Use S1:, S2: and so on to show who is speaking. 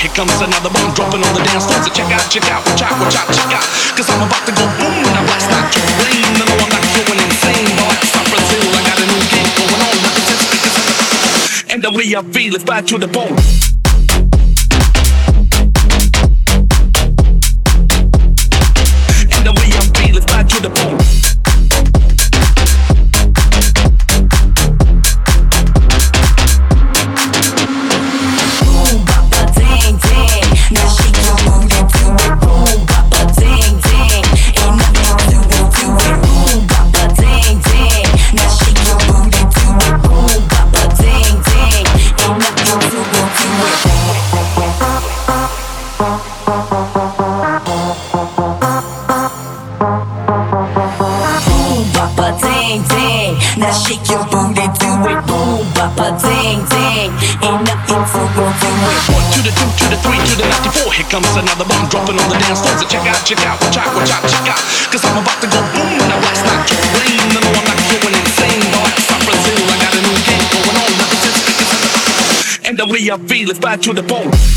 S1: Here comes another bomb dropping on the dance floor. So check out, watch out, check out. Cause I'm about to go boom when I blast out your brain. No, I'm not going insane. No, that's not Brazil. I got a new game going on. And the way I feel is bad to the bone. And the way I feel is bad to the bone.
S2: Now shake your booty, do it, boom, bapa, ding, ding. Ain't nothing to go do it.
S1: 1 to the 2 to the 3 to the 94. Here comes another bomb dropping on the dance floor. So check out, watch out, check out. Cause I'm about to go boom when I blast out your brain. No, I'm not going insane. No, that's not Brazil. I got a new game going on. And the way I feel is bad to the bone.